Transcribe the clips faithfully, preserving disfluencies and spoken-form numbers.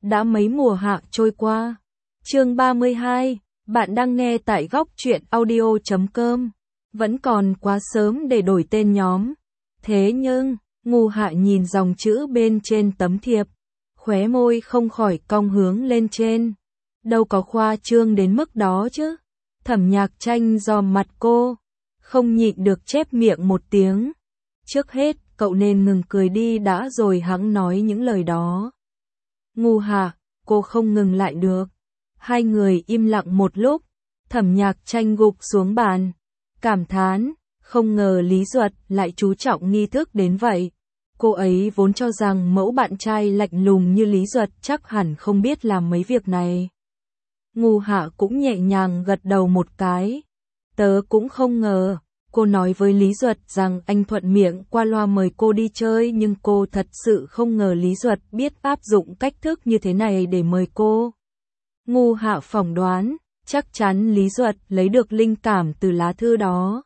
Đã mấy mùa hạ trôi qua. Chương ba mươi hai, bạn đang nghe tại góc truyện audio chấm com. Vẫn còn quá sớm để đổi tên nhóm. Thế nhưng, Ngu Hạ nhìn dòng chữ bên trên tấm thiệp, khóe môi không khỏi cong hướng lên trên. Đâu có khoa trương đến mức đó chứ. Thẩm Nhạc Tranh dòm mặt cô, không nhịn được chép miệng một tiếng. Trước hết, cậu nên ngừng cười đi đã rồi hẵng nói những lời đó. Ngu Hạ, cô không ngừng lại được. Hai người im lặng một lúc, Thẩm Nhạc Tranh gục xuống bàn, cảm thán, không ngờ Lý Duật lại chú trọng nghi thức đến vậy. Cô ấy vốn cho rằng mẫu bạn trai lạnh lùng như Lý Duật chắc hẳn không biết làm mấy việc này. Ngu Hạ cũng nhẹ nhàng gật đầu một cái. Tớ cũng không ngờ. Cô nói với Lý Duật rằng anh thuận miệng qua loa mời cô đi chơi, nhưng cô thật sự không ngờ Lý Duật biết áp dụng cách thức như thế này để mời cô. Ngu Hạ phỏng đoán, chắc chắn Lý Duật lấy được linh cảm từ lá thư đó.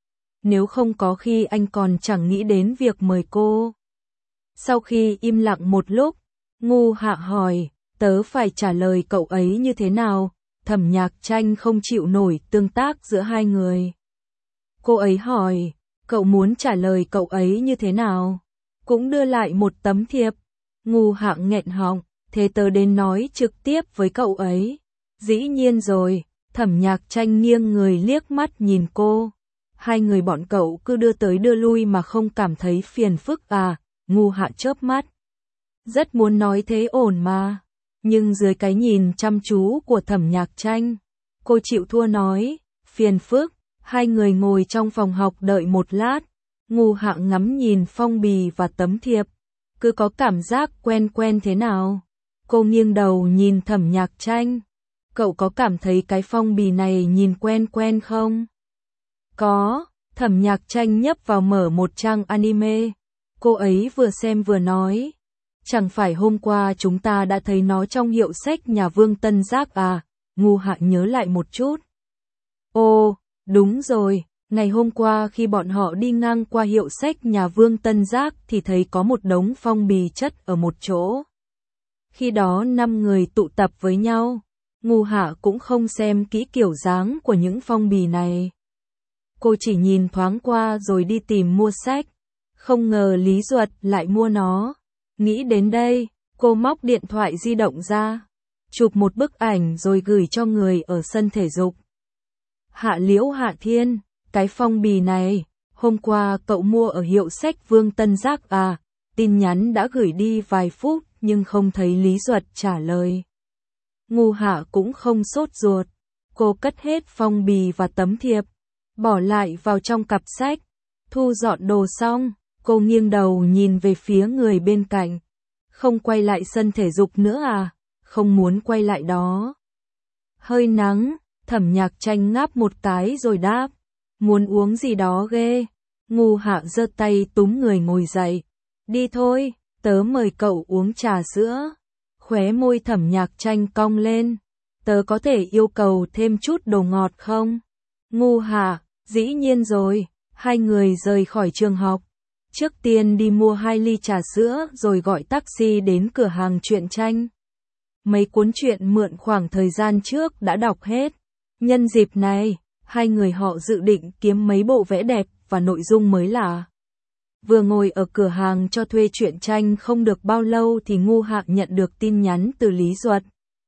Nếu không có khi anh còn chẳng nghĩ đến việc mời cô. Sau khi im lặng một lúc, Ngu Hạ hỏi, tớ phải trả lời cậu ấy như thế nào? Thẩm Nhạc Tranh không chịu nổi tương tác giữa hai người. Cô ấy hỏi, cậu muốn trả lời cậu ấy như thế nào? Cũng đưa lại một tấm thiệp. Ngu Hạ nghẹn họng, thế tớ đến nói trực tiếp với cậu ấy. Dĩ nhiên rồi. Thẩm Nhạc Tranh nghiêng người liếc mắt nhìn cô. Hai người bọn cậu cứ đưa tới đưa lui mà không cảm thấy phiền phức à? Ngu Hạ chớp mắt. Rất muốn nói thế ổn mà. Nhưng dưới cái nhìn chăm chú của Thẩm Nhạc Tranh, cô chịu thua nói, phiền phức. Hai người ngồi trong phòng học đợi một lát. Ngu Hạ ngắm nhìn phong bì và tấm thiệp, cứ có cảm giác quen quen thế nào. Cô nghiêng đầu nhìn Thẩm Nhạc Tranh. Cậu có cảm thấy cái phong bì này nhìn quen quen không? Có. Thẩm Nhạc Tranh nhấp vào mở một trang anime. Cô ấy vừa xem vừa nói, chẳng phải hôm qua chúng ta đã thấy nó trong hiệu sách nhà Vương Tân Giác à? Ngu Hạ nhớ lại một chút. Ồ, đúng rồi, ngày hôm qua khi bọn họ đi ngang qua hiệu sách nhà Vương Tân Giác thì thấy có một đống phong bì chất ở một chỗ. Khi đó năm người tụ tập với nhau, Ngu Hạ cũng không xem kỹ kiểu dáng của những phong bì này. Cô chỉ nhìn thoáng qua rồi đi tìm mua sách, không ngờ Lý Duật lại mua nó. Nghĩ đến đây, cô móc điện thoại di động ra, chụp một bức ảnh rồi gửi cho người ở sân thể dục. Hạ Liễu Hạ Thiên, cái phong bì này, hôm qua cậu mua ở hiệu sách Vương Tân Giác à? Tin nhắn đã gửi đi vài phút nhưng không thấy Lý Duật trả lời. Ngu Hạ cũng không sốt ruột, cô cất hết phong bì và tấm thiệp, bỏ lại vào trong cặp sách. Thu dọn đồ xong, cô nghiêng đầu nhìn về phía người bên cạnh. Không quay lại sân thể dục nữa à? Không muốn quay lại đó. Hơi nắng. Thẩm Nhạc Tranh ngáp một cái rồi đáp, muốn uống gì đó ghê. Ngu Hạ giơ tay túm người ngồi dậy. Đi thôi, tớ mời cậu uống trà sữa. Khóe môi Thẩm Nhạc Tranh cong lên. Tớ có thể yêu cầu thêm chút đồ ngọt không? Ngu Hạ, dĩ nhiên rồi. Hai người rời khỏi trường học. Trước tiên đi mua hai ly trà sữa rồi gọi taxi đến cửa hàng truyện tranh. Mấy cuốn truyện mượn khoảng thời gian trước đã đọc hết. Nhân dịp này, hai người họ dự định kiếm mấy bộ vẽ đẹp và nội dung mới lạ. Vừa ngồi ở cửa hàng cho thuê truyện tranh không được bao lâu thì Ngu Hạ nhận được tin nhắn từ Lý Duật.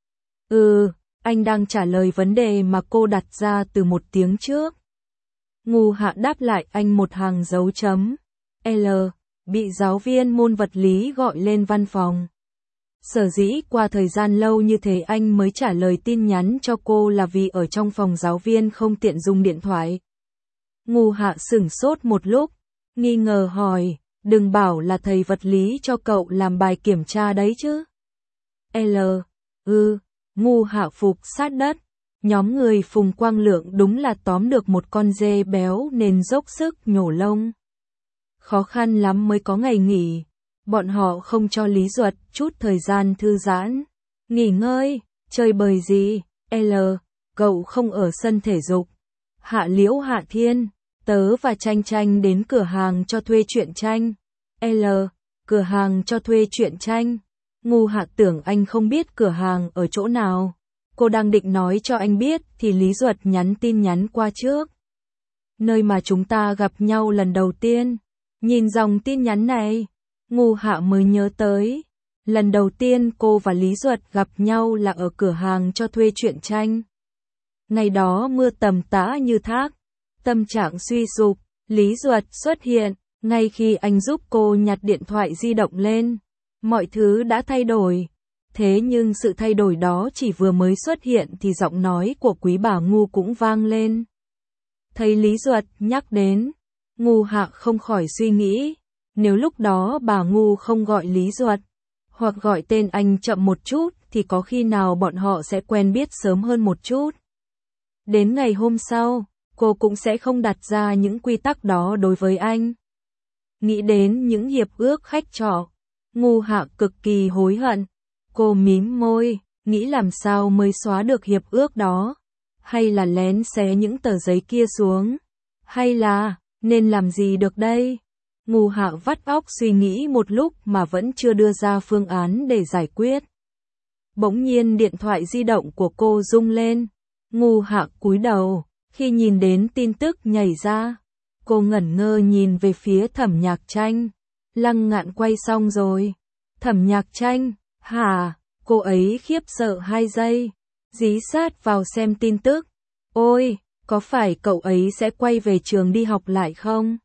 Ừ, anh đang trả lời vấn đề mà cô đặt ra từ một tiếng trước. Ngu Hạ đáp lại anh một hàng dấu chấm. L, bị giáo viên môn vật lý gọi lên văn phòng. Sở dĩ qua thời gian lâu như thế anh mới trả lời tin nhắn cho cô là vì ở trong phòng giáo viên không tiện dùng điện thoại. Ngu Hạ sửng sốt một lúc, nghi ngờ hỏi, đừng bảo là thầy vật lý cho cậu làm bài kiểm tra đấy chứ. L, ừ, Ngu Hạ phục sát đất. Nhóm người Phùng Quang Lượng đúng là tóm được một con dê béo nên dốc sức nhổ lông. Khó khăn lắm mới có ngày nghỉ. Bọn họ không cho Lý Duật chút thời gian thư giãn, nghỉ ngơi, chơi bời gì. L, cậu không ở sân thể dục. Hạ Liễu Hạ Thiên, tớ và Tranh Tranh đến cửa hàng cho thuê truyện tranh. L, cửa hàng cho thuê truyện tranh. Ngu Hạ tưởng anh không biết cửa hàng ở chỗ nào. Cô đang định nói cho anh biết thì Lý Duật nhắn tin nhắn qua trước. Nơi mà chúng ta gặp nhau lần đầu tiên. Nhìn dòng tin nhắn này, Ngu Hạ mới nhớ tới. Lần đầu tiên cô và Lý Duật gặp nhau là ở cửa hàng cho thuê truyện tranh. Ngày đó mưa tầm tã như thác. Tâm trạng suy sụp, Lý Duật xuất hiện. Ngay khi anh giúp cô nhặt điện thoại di động lên, mọi thứ đã thay đổi. Thế nhưng sự thay đổi đó chỉ vừa mới xuất hiện thì giọng nói của quý bà Ngu cũng vang lên. Thấy Lý Duật nhắc đến, Ngu Hạ không khỏi suy nghĩ, nếu lúc đó bà Ngu không gọi Lý Duật, hoặc gọi tên anh chậm một chút thì có khi nào bọn họ sẽ quen biết sớm hơn một chút. Đến ngày hôm sau, cô cũng sẽ không đặt ra những quy tắc đó đối với anh. Nghĩ đến những hiệp ước khách trọ, Ngu Hạ cực kỳ hối hận. Cô mím môi, nghĩ làm sao mới xóa được hiệp ước đó. Hay là lén xé những tờ giấy kia xuống. Hay là, nên làm gì được đây? Ngu Hạ vắt óc suy nghĩ một lúc mà vẫn chưa đưa ra phương án để giải quyết. Bỗng nhiên điện thoại di động của cô rung lên. Ngu Hạ cúi đầu, khi nhìn đến tin tức nhảy ra. Cô ngẩn ngơ nhìn về phía Thẩm Nhạc Tranh. Lăng Ngạn quay xong rồi. Thẩm Nhạc Tranh, hả? Cô ấy khiếp sợ hai giây. Dí sát vào xem tin tức. Ôi, có phải cậu ấy sẽ quay về trường đi học lại không?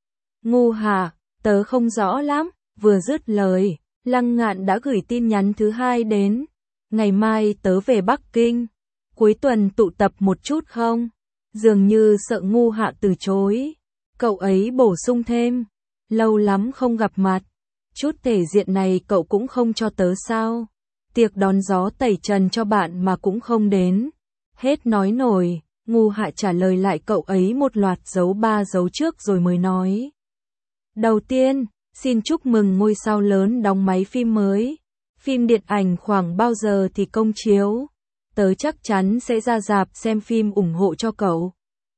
Ngu Hạ, tớ không rõ lắm. Vừa dứt lời, Lăng Ngạn đã gửi tin nhắn thứ hai đến. Ngày mai tớ về Bắc Kinh. Cuối tuần tụ tập một chút không? Dường như sợ Ngu Hạ từ chối. Cậu ấy bổ sung thêm. Lâu lắm không gặp mặt. Chút thể diện này cậu cũng không cho tớ sao? Tiệc đón gió tẩy trần cho bạn mà cũng không đến. Hết nói nổi, Ngu Hạ trả lời lại cậu ấy một loạt dấu ba dấu trước rồi mới nói. Đầu tiên, xin chúc mừng ngôi sao lớn đóng máy phim mới. Phim điện ảnh khoảng bao giờ thì công chiếu? Tớ chắc chắn sẽ ra rạp xem phim ủng hộ cho cậu.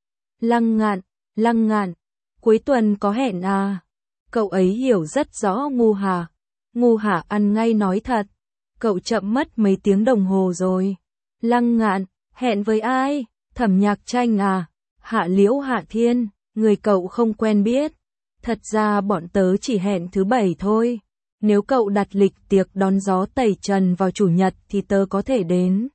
Lăng Ngạn, Lăng Ngạn, cuối tuần có hẹn à? Cậu ấy hiểu rất rõ Ngu Hạ. Ngu Hạ ăn ngay nói thật. Cậu chậm mất mấy tiếng đồng hồ rồi. Lăng Ngạn, hẹn với ai? Thẩm Nhạc Tranh à? Hạ Liễu Hạ Thiên, người cậu không quen biết. Thật ra bọn tớ chỉ hẹn thứ bảy thôi. Nếu cậu đặt lịch tiệc đón gió tẩy trần vào chủ nhật thì tớ có thể đến.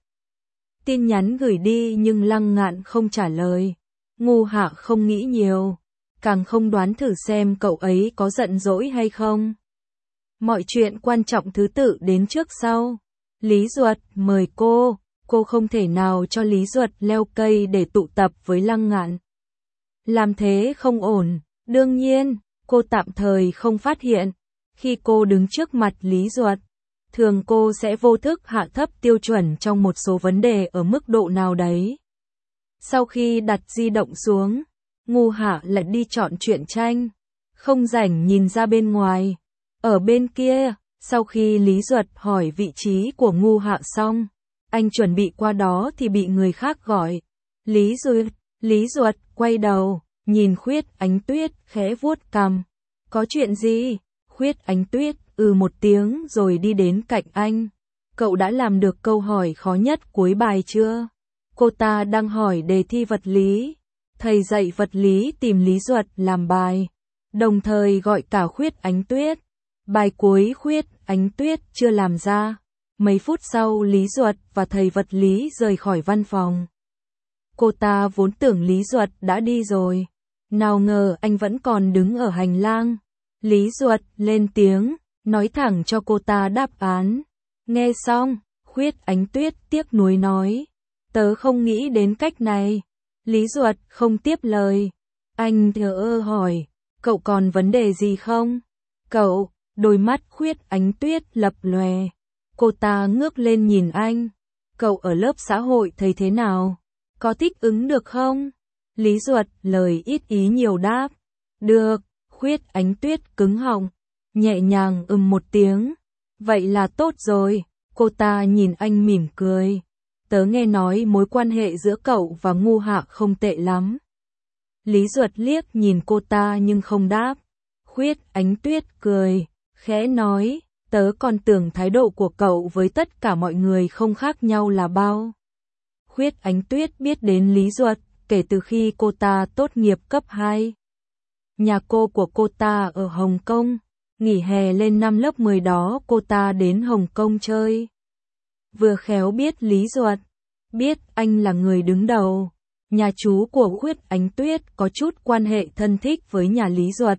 Tin nhắn gửi đi nhưng Lăng Ngạn không trả lời. Ngu Hạ không nghĩ nhiều, càng không đoán thử xem cậu ấy có giận dỗi hay không. Mọi chuyện quan trọng thứ tự đến trước sau. Lý Duật mời cô, cô không thể nào cho Lý Duật leo cây để tụ tập với Lăng Ngạn. Làm thế không ổn, đương nhiên, cô tạm thời không phát hiện. Khi cô đứng trước mặt Lý Duật, thường cô sẽ vô thức hạ thấp tiêu chuẩn trong một số vấn đề ở mức độ nào đấy. Sau khi đặt di động xuống, Ngu Hạ lại đi chọn truyện tranh, không rảnh nhìn ra bên ngoài. Ở bên kia, sau khi Lý Duật hỏi vị trí của Ngu Hạ xong, anh chuẩn bị qua đó thì bị người khác gọi. Lý Duật, Lý Duật quay đầu, nhìn Khuyết Ánh Tuyết khẽ vuốt cằm. Có chuyện gì? Khuyết Ánh Tuyết ừ một tiếng rồi đi đến cạnh anh. Cậu đã làm được câu hỏi khó nhất cuối bài chưa? Cô ta đang hỏi đề thi vật lý. Thầy dạy vật lý tìm Lý Duật làm bài, đồng thời gọi cả Khuyết Ánh Tuyết. Bài cuối Khuyết Ánh Tuyết chưa làm ra. Mấy phút sau Lý Duật và thầy vật lý rời khỏi văn phòng. Cô ta vốn tưởng Lý Duật đã đi rồi. Nào ngờ anh vẫn còn đứng ở hành lang. Lý Duật lên tiếng, nói thẳng cho cô ta đáp án. Nghe xong, Khuyết Ánh Tuyết tiếc nuối nói. Tớ không nghĩ đến cách này. Lý Duật không tiếp lời. Anh thờ ơ hỏi, cậu còn vấn đề gì không? Cậu, đôi mắt Khuyết Ánh Tuyết lập lòe. Cô ta ngước lên nhìn anh. Cậu ở lớp xã hội thấy thế nào? Có thích ứng được không? Lý Duật lời ít ý nhiều đáp. Được, Khuyết Ánh Tuyết cứng họng, nhẹ nhàng ừm một tiếng. Vậy là tốt rồi. Cô ta nhìn anh mỉm cười. Tớ nghe nói mối quan hệ giữa cậu và Ngu Hạ không tệ lắm. Lý Duật liếc nhìn cô ta nhưng không đáp. Khuyết Ánh Tuyết cười, khẽ nói, Tớ còn tưởng thái độ của cậu với tất cả mọi người không khác nhau là bao. Khuyết Ánh Tuyết biết đến Lý Duật kể từ khi cô ta tốt nghiệp cấp hai. Nhà cô của cô ta ở Hồng Kông, nghỉ hè lên năm lớp mười đó cô ta đến Hồng Kông chơi. Vừa khéo biết Lý Duật, biết anh là người đứng đầu. Nhà chú của Khuyết Ánh Tuyết có chút quan hệ thân thích với nhà Lý Duật.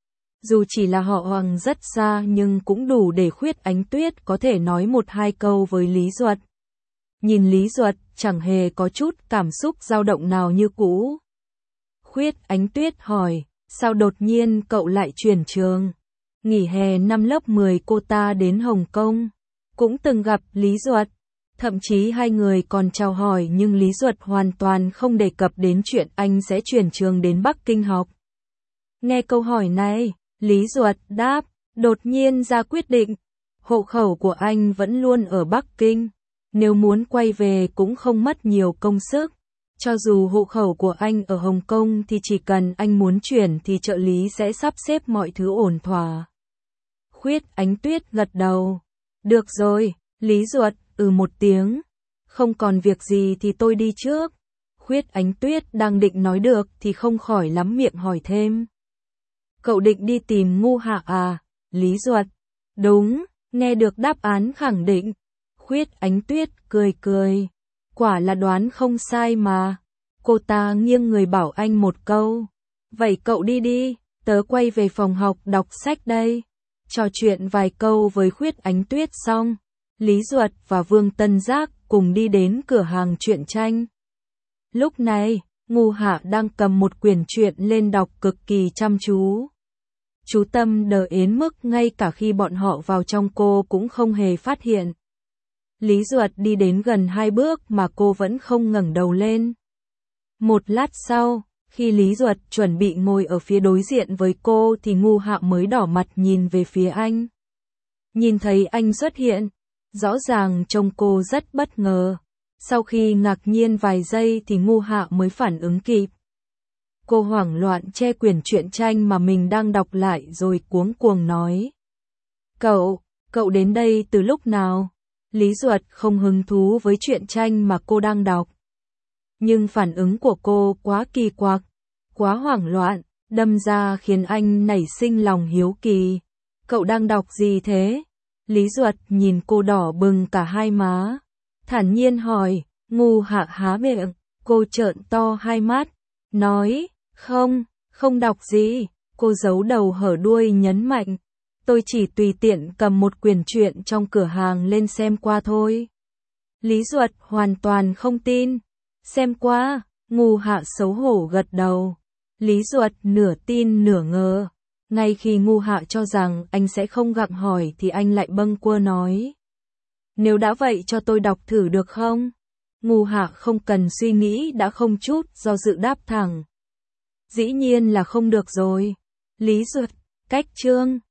Dù chỉ là họ Hoàng rất xa nhưng cũng đủ để Khuyết Ánh Tuyết có thể nói một hai câu với Lý Duật. Nhìn Lý Duật chẳng hề có chút cảm xúc dao động nào như cũ. Khuyết Ánh Tuyết hỏi, sao đột nhiên cậu lại chuyển trường? Nghỉ hè năm lớp mười cô ta đến Hồng Kông, cũng từng gặp Lý Duật. Thậm chí hai người còn chào hỏi nhưng Lý Duật hoàn toàn không đề cập đến chuyện anh sẽ chuyển trường đến Bắc Kinh học. Nghe câu hỏi này, Lý Duật đáp, đột nhiên ra quyết định. Hộ khẩu của anh vẫn luôn ở Bắc Kinh. Nếu muốn quay về cũng không mất nhiều công sức. Cho dù hộ khẩu của anh ở Hồng Kông thì chỉ cần anh muốn chuyển thì trợ lý sẽ sắp xếp mọi thứ ổn thỏa. Khuyết Ánh Tuyết gật đầu. Được rồi, Lý Duật, ừ một tiếng. Không còn việc gì thì tôi đi trước. Khuyết Ánh Tuyết đang định nói được thì không khỏi lắm miệng hỏi thêm. Cậu định đi tìm Ngu Hạ à? Lý Duật. Đúng, nghe được đáp án khẳng định. Khuyết Ánh Tuyết cười cười. Quả là đoán không sai mà. Cô ta nghiêng người bảo anh một câu. Vậy cậu đi đi, tớ quay về phòng học đọc sách đây. Trò chuyện vài câu với Khuyết Ánh Tuyết xong, Lý Duật và Vương Tân Giác cùng đi đến cửa hàng truyện tranh. Lúc này, Ngu Hạ đang cầm một quyển truyện lên đọc cực kỳ chăm chú. Chú tâm đờ đến mức ngay cả khi bọn họ vào trong cô cũng không hề phát hiện. Lý Duật đi đến gần hai bước mà cô vẫn không ngẩng đầu lên. Một lát sau, khi Lý Duật chuẩn bị ngồi ở phía đối diện với cô thì Ngu Hạ mới đỏ mặt nhìn về phía anh. Nhìn thấy anh xuất hiện, rõ ràng trông cô rất bất ngờ. Sau khi ngạc nhiên vài giây thì Ngu Hạ mới phản ứng kịp. Cô hoảng loạn che quyển truyện tranh mà mình đang đọc lại rồi cuống cuồng nói. Cậu, cậu đến đây từ lúc nào? Lý Duật không hứng thú với truyện tranh mà cô đang đọc. Nhưng phản ứng của cô quá kỳ quặc, quá hoảng loạn, đâm ra khiến anh nảy sinh lòng hiếu kỳ. Cậu đang đọc gì thế? Lý Duật nhìn cô đỏ bừng cả hai má. Thản nhiên hỏi, Ngu Hạ há miệng, cô trợn to hai mắt, nói, không, không đọc gì. Cô giấu đầu hở đuôi nhấn mạnh, tôi chỉ tùy tiện cầm một quyển truyện trong cửa hàng lên xem qua thôi. Lý Duật hoàn toàn không tin. Xem qua, Ngu Hạ xấu hổ gật đầu. Lý Duật nửa tin nửa ngờ. Ngay khi Ngu Hạ cho rằng anh sẽ không gặng hỏi thì anh lại bâng quơ nói. Nếu đã vậy cho tôi đọc thử được không? Ngu Hạ không cần suy nghĩ đã không chút do dự đáp thẳng. Dĩ nhiên là không được rồi. Lý Duật, cách chương.